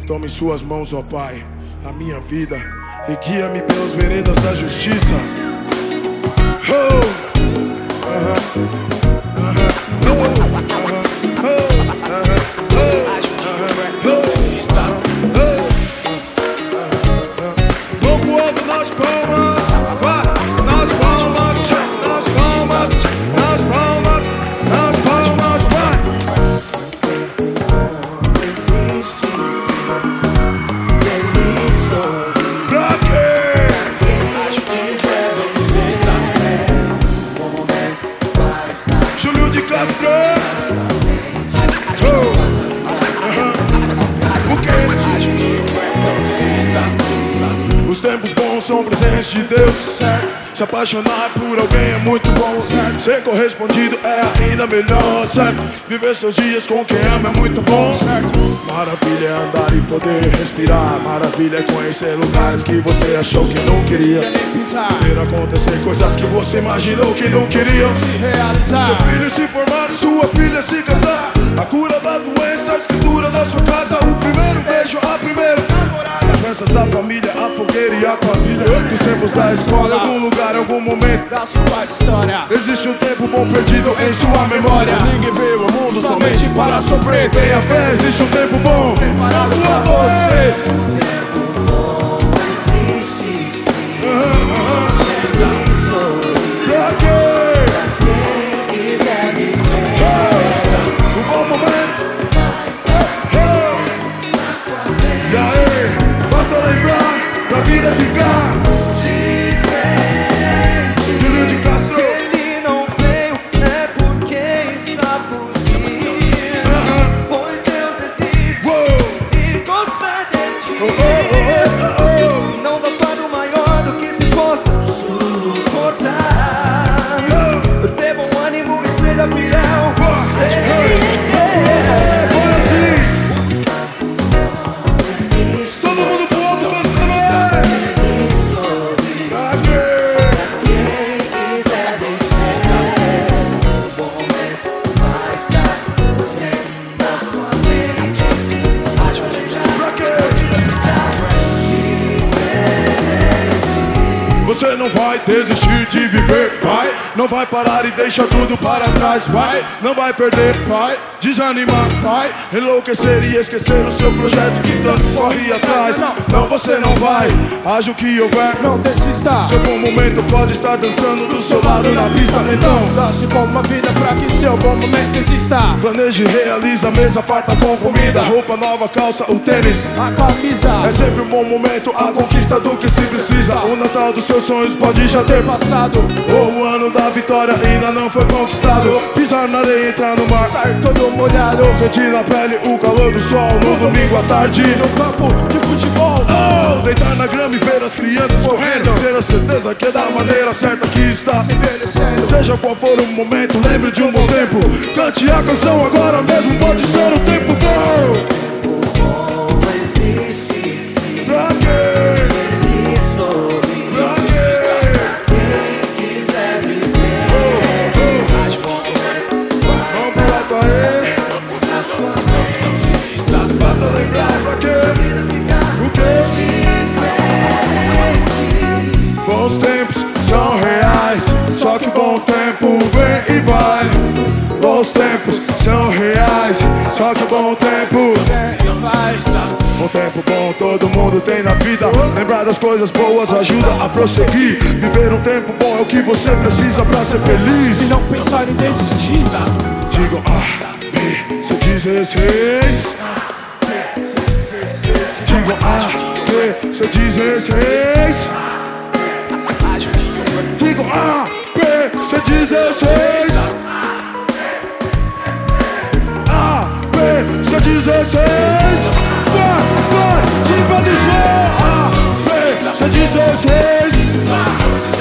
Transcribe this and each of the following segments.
Toma em suas mãos, ó Pai, a minha vida e guia-me pelas veredas da justiça. Mão pro alto nas palmas, vai, nas palmas, nas palmas, nas palmas, nas palmas, vai. Pra quê? Júlio de Castro. Os tempos bons são presentes de Deus, certo? Se apaixonar por alguém é muito bom, certo? Ser correspondido é ainda melhor, certo? Viver seus dias com quem ama é muito bom, certo? Maravilha é andar e poder respirar. Maravilha é conhecer lugares que você achou que não queria. Ver acontecer coisas que você imaginou que não queriam se realizar. Seu filho se formar, sua filha se casar. A cura da doença, a escritura da sua casa. O primeiro beijo, a primeira namorada. Festas da família, a fogueira e a quadrilha. Os tempos da escola, algum lugar, algum momento da sua história. Existe um tempo bom perdido em sua memória. Ninguém veio ao mundo somente para sofrer. Tenha fé, existe um tempo bom preparado pra você. O tempo bom existe sim. Pra quê? Pra quem quiser viver. O bom momento. E aí, basta lembrar pra vida ficar diferente. Júlio de Castro. Se ele não veio, é porque está por vir. Pois Deus existe e gosta de ti. Não dá fado maior do que se possa suportar. Dê bom ânimo e seja fiel. Todo mundo pro alto cantando. Pra Você não vai desistir de viver, vai. Não vai parar e deixar tudo para trás, vai. Não vai perder, vai. Desanimar, vai. Enlouquecer e esquecer o seu projeto que tanto corre atrás. Não, você não vai. Haja o que houver, não desista. Seu bom momento pode estar dançando do seu lado na pista. Então, dance com uma vida pra que seu bom momento exista. Planeje e realiza a mesa farta com comida. Roupa nova, calça, o tênis, a camisa. É sempre um bom momento, a conquista do que se precisa. O Natal dos seus sonhos pode já ter passado, ou o ano da vitória ainda não foi conquistado. Pisar na areia e entrar no mar, sair todo molhado. Sentir na pele o calor do sol no domingo à tarde, no campo de futebol. Oh, deitar na grama e ver as crianças correndo. Ter a certeza que é da maneira certa que está se envelhecendo. Seja qual for o momento, lembre de um bom tempo. Cante a canção agora mesmo, pode ser um tempo bom. Pra quê? Pra quê? Vamos pular pra ele. Basta lembrar pra quê? O quê? Bons tempos são reais, só que bom tempo vem e vai. Bons tempos são reais, só que bom tempo vem e vai. Um tempo bom todo mundo tem na vida. Lembrar das coisas boas ajuda a prosseguir. Viver um tempo bom é o que você precisa pra ser feliz. E não pensar em desistir. Digo A, B, C16. Digo A, B, C16. Digo A, B, C16. A, B, C16. Vai, diva de show. A, B, C16. A,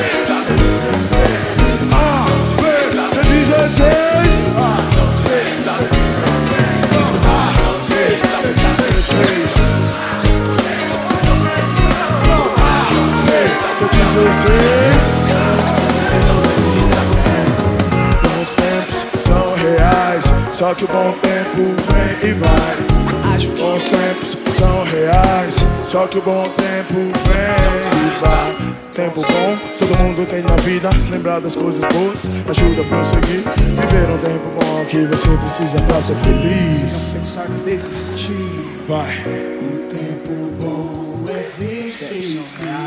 B, C16. Bons tempos são reais, só que o bom tempo vem e vai. Bons tempos são reais. reais. Só que o bom tempo vem e vai. Tempo bom, todo mundo tem na vida. Lembrar das coisas boas ajuda a prosseguir. Viver um tempo bom que você precisa pra ser feliz. Se não pensar em desistir, vai. um tempo bom existe.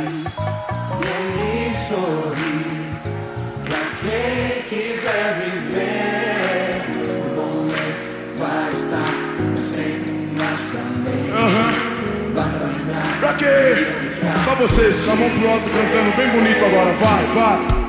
E sorrir pra quem quiser viver. O bom vai estar sempre na sua mente. Basta lembrar. Pra quê? Só vocês, com a mão pro alto cantando bem bonito agora. Vai, vai.